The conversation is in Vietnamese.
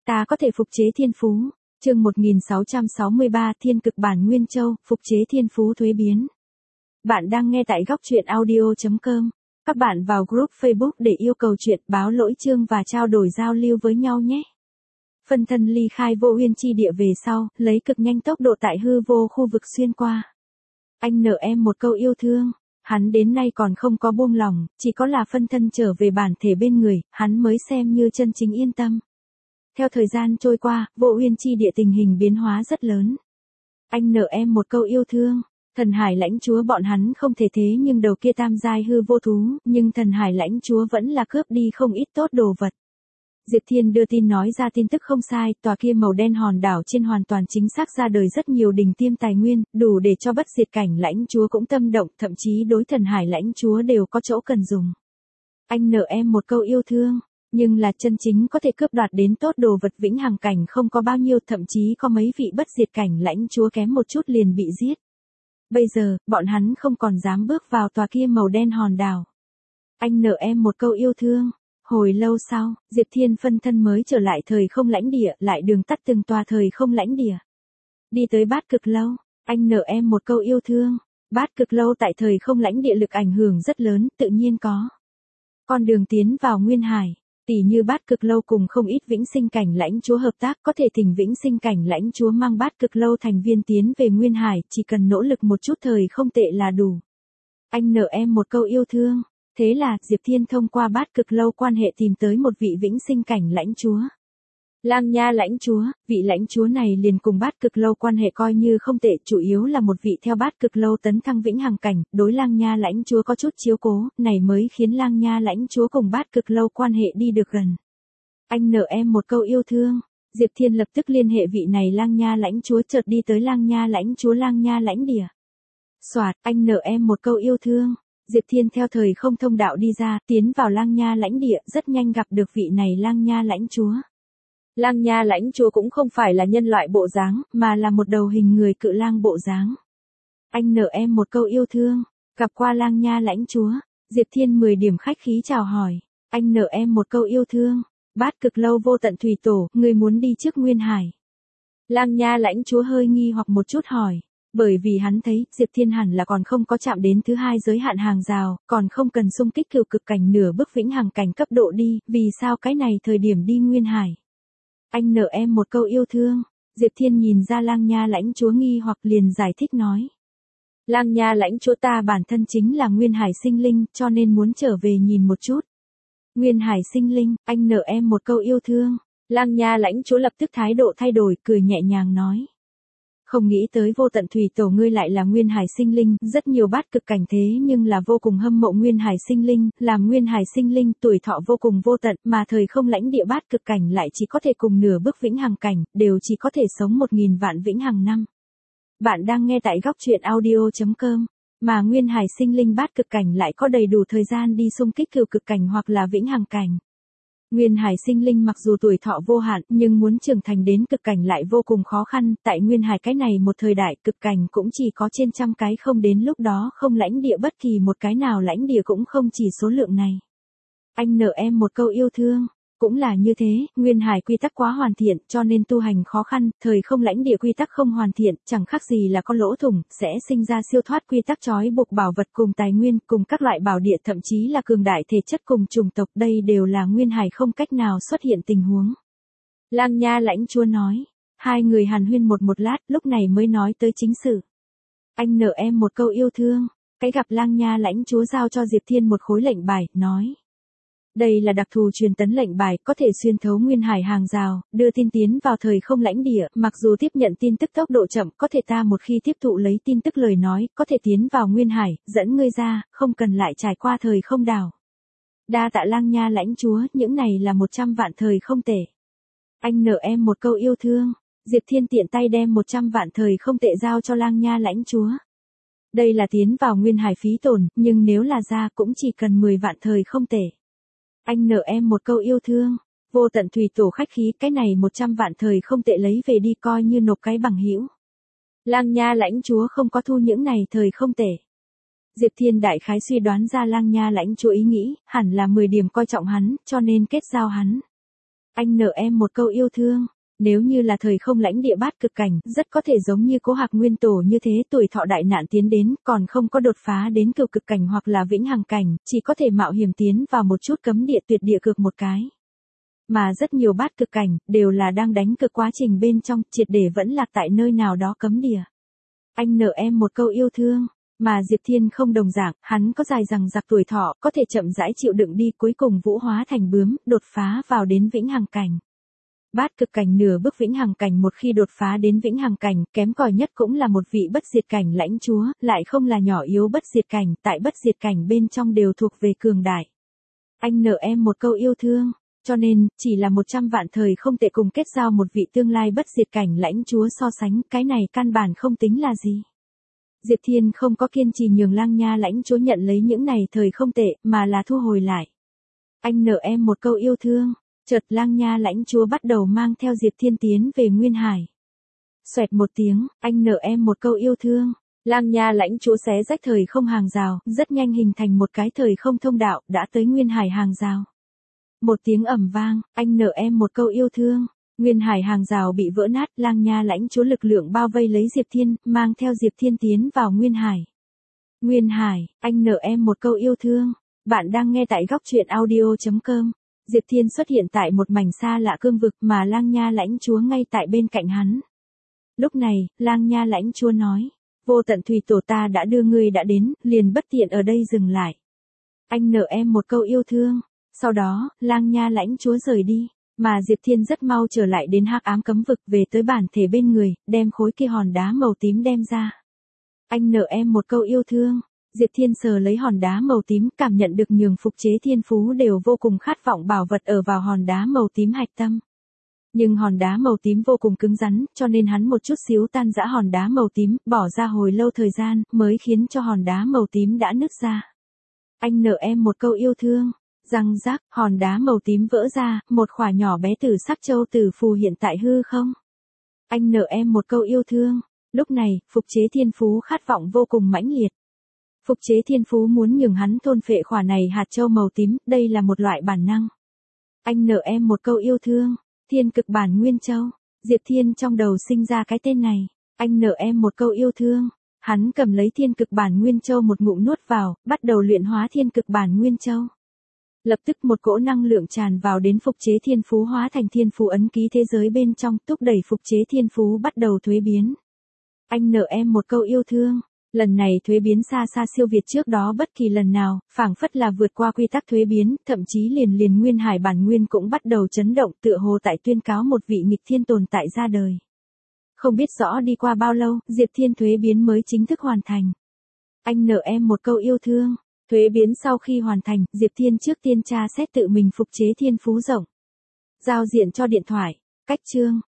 Ta có thể phục chế thiên phú. Chương 1663 Thiên cực bản Nguyên Châu, phục chế thiên phú thuế biến. Bạn đang nghe tại góc truyện audio.com. Các bạn vào group Facebook để yêu cầu chuyện, báo lỗi chương và trao đổi giao lưu với nhau nhé. Phân thân ly khai vô uyên chi địa về sau, lấy cực nhanh tốc độ tại hư vô khu vực xuyên qua. Anh nợ em một câu yêu thương. Hắn đến nay còn không có buông lòng, chỉ có là phân thân trở về bản thể bên người, hắn mới xem như chân chính yên tâm. Theo thời gian trôi qua, vô uyên chi địa tình hình biến hóa rất lớn. Anh nợ em một câu yêu thương. Thần hải lãnh chúa bọn hắn không thể thế nhưng đầu kia tam giai hư vô thú, nhưng thần hải lãnh chúa vẫn là cướp đi không ít tốt đồ vật. Diệp Thiên đưa tin nói ra tin tức không sai, tòa kia màu đen hòn đảo trên hoàn toàn chính xác ra đời rất nhiều đỉnh tiêm tài nguyên, đủ để cho bất diệt cảnh lãnh chúa cũng tâm động, thậm chí đối thần hải lãnh chúa đều có chỗ cần dùng. Anh nợ em một câu yêu thương, nhưng là chân chính có thể cướp đoạt đến tốt đồ vật vĩnh hằng cảnh không có bao nhiêu, thậm chí có mấy vị bất diệt cảnh lãnh chúa kém một chút liền bị giết. Bây giờ, bọn hắn không còn dám bước vào tòa kia màu đen hòn đảo. Anh nợ em một câu yêu thương. Hồi lâu sau, Diệp Thiên phân thân mới trở lại thời không lãnh địa, lại đường tắt từng tòa thời không lãnh địa. Đi tới Bát Cực Lâu, anh nợ em một câu yêu thương. Bát Cực Lâu tại thời không lãnh địa lực ảnh hưởng rất lớn, tự nhiên có. Con đường tiến vào Nguyên Hải, tỉ như Bát Cực Lâu cùng không ít vĩnh sinh cảnh lãnh chúa hợp tác, có thể thỉnh vĩnh sinh cảnh lãnh chúa mang Bát Cực Lâu thành viên tiến về Nguyên Hải, chỉ cần nỗ lực một chút thời không tệ là đủ. Anh nợ em một câu yêu thương. Thế là, Diệp Thiên thông qua Bát Cực Lâu quan hệ tìm tới một vị vĩnh sinh cảnh lãnh chúa. Lang Nha lãnh chúa, vị lãnh chúa này liền cùng Bát Cực Lâu quan hệ coi như không tệ, chủ yếu là một vị theo Bát Cực Lâu tấn thăng vĩnh hằng cảnh, đối Lang Nha lãnh chúa có chút chiếu cố, này mới khiến Lang Nha lãnh chúa cùng Bát Cực Lâu quan hệ đi được gần. Anh nợ em một câu yêu thương. Diệp Thiên lập tức liên hệ vị này Lang Nha lãnh chúa, chợt đi tới Lang Nha lãnh chúa Lang Nha lãnh địa. Soạt, anh nợ em một câu yêu thương. Diệp Thiên theo thời không thông đạo đi ra, tiến vào Lang Nha lãnh địa, rất nhanh gặp được vị này Lang Nha lãnh chúa. Lang Nha lãnh chúa cũng không phải là nhân loại bộ dáng, mà là một đầu hình người cự lang bộ dáng. Anh nợ em một câu yêu thương. Gặp qua Lang Nha lãnh chúa, Diệp Thiên 10 điểm khách khí chào hỏi. Anh nợ em một câu yêu thương. Bát Cực Lâu vô tận thủy tổ, người muốn đi trước Nguyên Hải. Lang Nha lãnh chúa hơi nghi hoặc một chút hỏi. Bởi vì hắn thấy, Diệp Thiên hẳn là còn không có chạm đến thứ hai giới hạn hàng rào, còn không cần xung kích cửu cực cảnh nửa bước vĩnh hằng cảnh cấp độ đi, vì sao cái này thời điểm đi Nguyên Hải. Anh nợ em một câu yêu thương. Diệp Thiên nhìn ra Lang Nha lãnh chúa nghi hoặc liền giải thích nói. Lang Nha lãnh chúa ta bản thân chính là Nguyên Hải sinh linh, cho nên muốn trở về nhìn một chút. Nguyên Hải sinh linh, anh nợ em một câu yêu thương. Lang Nha lãnh chúa lập tức thái độ thay đổi, cười nhẹ nhàng nói. Không nghĩ tới vô tận thủy tổ ngươi lại là Nguyên Hải sinh linh, rất nhiều bát cực cảnh thế nhưng là vô cùng hâm mộ Nguyên Hải sinh linh, làm Nguyên Hải sinh linh tuổi thọ vô cùng vô tận, mà thời không lãnh địa bát cực cảnh lại chỉ có thể cùng nửa bước vĩnh hằng cảnh, đều chỉ có thể sống 1000 vạn vĩnh hằng năm. Bạn đang nghe tại góc truyện audio.com, mà Nguyên Hải sinh linh bát cực cảnh lại có đầy đủ thời gian đi xung kích cửu cực cảnh hoặc là vĩnh hằng cảnh. Nguyên Hải sinh linh mặc dù tuổi thọ vô hạn, nhưng muốn trưởng thành đến cực cảnh lại vô cùng khó khăn, tại Nguyên Hải cái này một thời đại cực cảnh cũng chỉ có trên trăm cái, không đến lúc đó không lãnh địa bất kỳ một cái nào lãnh địa cũng không chỉ số lượng này. Anh nợ em một câu yêu thương. Cũng là như thế, Nguyên Hải quy tắc quá hoàn thiện, cho nên tu hành khó khăn, thời không lãnh địa quy tắc không hoàn thiện, chẳng khác gì là có lỗ thủng, sẽ sinh ra siêu thoát quy tắc trói buộc bảo vật cùng tài nguyên, cùng các loại bảo địa, thậm chí là cường đại thể chất cùng chủng tộc, đây đều là Nguyên Hải không cách nào xuất hiện tình huống. Lang Nha lãnh chúa nói. Hai người hàn huyên một lát, lúc này mới nói tới chính sự. Anh nợ em một câu yêu thương. Cái gặp Lang Nha lãnh chúa giao cho Diệp Thiên một khối lệnh bài, nói. Đây là đặc thù truyền tấn lệnh bài, có thể xuyên thấu Nguyên Hải hàng rào, đưa tin tiến vào thời không lãnh địa, mặc dù tiếp nhận tin tức tốc độ chậm, có thể ta một khi tiếp thụ lấy tin tức lời nói, có thể tiến vào Nguyên Hải, dẫn ngươi ra, không cần lại trải qua thời không đảo. Đa tạ Lang Nha lãnh chúa, những này là 100 vạn thời không tệ. Anh nợ em một câu yêu thương. Diệp Thiên tiện tay đem 100 vạn thời không tệ giao cho Lang Nha lãnh chúa. Đây là tiến vào Nguyên Hải phí tổn, nhưng nếu là ra cũng chỉ cần 10 vạn thời không tệ. Anh nợ em một câu yêu thương. Vô tận thủy tổ khách khí, cái này 100 vạn thời không tệ lấy về đi coi như nộp cái bằng hữu. Lang Nha lãnh chúa không có thu những này thời không tệ. Diệp Thiên đại khái suy đoán ra Lang Nha lãnh chúa ý nghĩ, hẳn là 10 điểm coi trọng hắn, cho nên kết giao hắn. Anh nợ em một câu yêu thương. Nếu như là thời không lãnh địa bát cực cảnh, rất có thể giống như Cố Hạc Nguyên Tổ như thế, tuổi thọ đại nạn tiến đến, còn không có đột phá đến cửu cực cảnh hoặc là vĩnh hằng cảnh, chỉ có thể mạo hiểm tiến vào một chút cấm địa tuyệt địa cược một cái. Mà rất nhiều bát cực cảnh, đều là đang đánh cực quá trình bên trong, triệt để vẫn lạc tại nơi nào đó cấm địa. Anh nợ em một câu yêu thương. Mà Diệp Thiên không đồng dạng, hắn có dài rằng giặc tuổi thọ, có thể chậm rãi chịu đựng đi, cuối cùng vũ hóa thành bướm, đột phá vào đến vĩnh hằng cảnh. Bát cực cảnh nửa bước vĩnh hằng cảnh, một khi đột phá đến vĩnh hằng cảnh, kém cỏi nhất cũng là một vị bất diệt cảnh lãnh chúa, lại không là nhỏ yếu bất diệt cảnh, tại bất diệt cảnh bên trong đều thuộc về cường đại. Anh nợ em một câu yêu thương, cho nên, chỉ là 100 vạn thời không tệ cùng kết giao một vị tương lai bất diệt cảnh lãnh chúa so sánh, cái này căn bản không tính là gì. Diệp Thiên không có kiên trì nhường Lang Nha lãnh chúa nhận lấy những này thời không tệ, mà là thu hồi lại. Anh nợ em một câu yêu thương. Chợt Lang Nha lãnh chúa bắt đầu mang theo Diệp Thiên tiến về Nguyên Hải. Xoẹt một tiếng, anh nợ em một câu yêu thương. Lang Nha lãnh chúa xé rách thời không hàng rào, rất nhanh hình thành một cái thời không thông đạo, đã tới Nguyên Hải hàng rào. Một tiếng ầm vang, anh nợ em một câu yêu thương. Nguyên Hải hàng rào bị vỡ nát, Lang Nha lãnh chúa lực lượng bao vây lấy Diệp Thiên, mang theo Diệp Thiên tiến vào Nguyên Hải. Nguyên Hải, anh nợ em một câu yêu thương. Bạn đang nghe tại góc truyện audio.com. Diệp Thiên xuất hiện tại một mảnh xa lạ cương vực mà Lang Nha lãnh chúa ngay tại bên cạnh hắn. Lúc này, Lang Nha lãnh chúa nói, vô tận thủy tổ ta đã đưa ngươi đã đến, liền bất tiện ở đây dừng lại. Anh nợ em một câu yêu thương. Sau đó, Lang Nha lãnh chúa rời đi, mà Diệp Thiên rất mau trở lại đến hắc ám cấm vực, về tới bản thể bên người, đem khối kia hòn đá màu tím đem ra. Anh nợ em một câu yêu thương. Diệp Thiên sờ lấy hòn đá màu tím, cảm nhận được nhường phục chế thiên phú đều vô cùng khát vọng bảo vật ở vào hòn đá màu tím hạch tâm. Nhưng hòn đá màu tím vô cùng cứng rắn, cho nên hắn một chút xíu tan rã hòn đá màu tím, bỏ ra hồi lâu thời gian, mới khiến cho hòn đá màu tím đã nứt ra. Anh nợ em một câu yêu thương. Răng rác, hòn đá màu tím vỡ ra, một khỏa nhỏ bé tử sắc châu tử phù hiện tại hư không. Anh nợ em một câu yêu thương. Lúc này, phục chế thiên phú khát vọng vô cùng mãnh liệt. Phục chế thiên phú muốn nhường hắn thôn phệ khỏa này hạt châu màu tím, đây là một loại bản năng. Anh nợ em một câu yêu thương. Thiên cực bản nguyên châu. Diệp Thiên trong đầu sinh ra cái tên này. Anh nợ em một câu yêu thương. Hắn cầm lấy thiên cực bản nguyên châu một ngụm nuốt vào, bắt đầu luyện hóa thiên cực bản nguyên châu. Lập tức một cỗ năng lượng tràn vào đến phục chế thiên phú, hóa thành thiên phú ấn ký thế giới bên trong, thúc đẩy phục chế thiên phú bắt đầu thuế biến. Anh nợ em một câu yêu thương. Lần này thuế biến xa xa siêu việt trước đó bất kỳ lần nào, phảng phất là vượt qua quy tắc thuế biến, thậm chí liền Nguyên Hải bản nguyên cũng bắt đầu chấn động, tựa hồ tại tuyên cáo một vị nghịch thiên tồn tại ra đời. Không biết rõ đi qua bao lâu, Diệp Thiên thuế biến mới chính thức hoàn thành. Anh nợ em một câu yêu thương. Thuế biến sau khi hoàn thành, Diệp Thiên trước tiên tra xét tự mình phục chế thiên phú rộng. Giao diện cho điện thoại. Cách chương.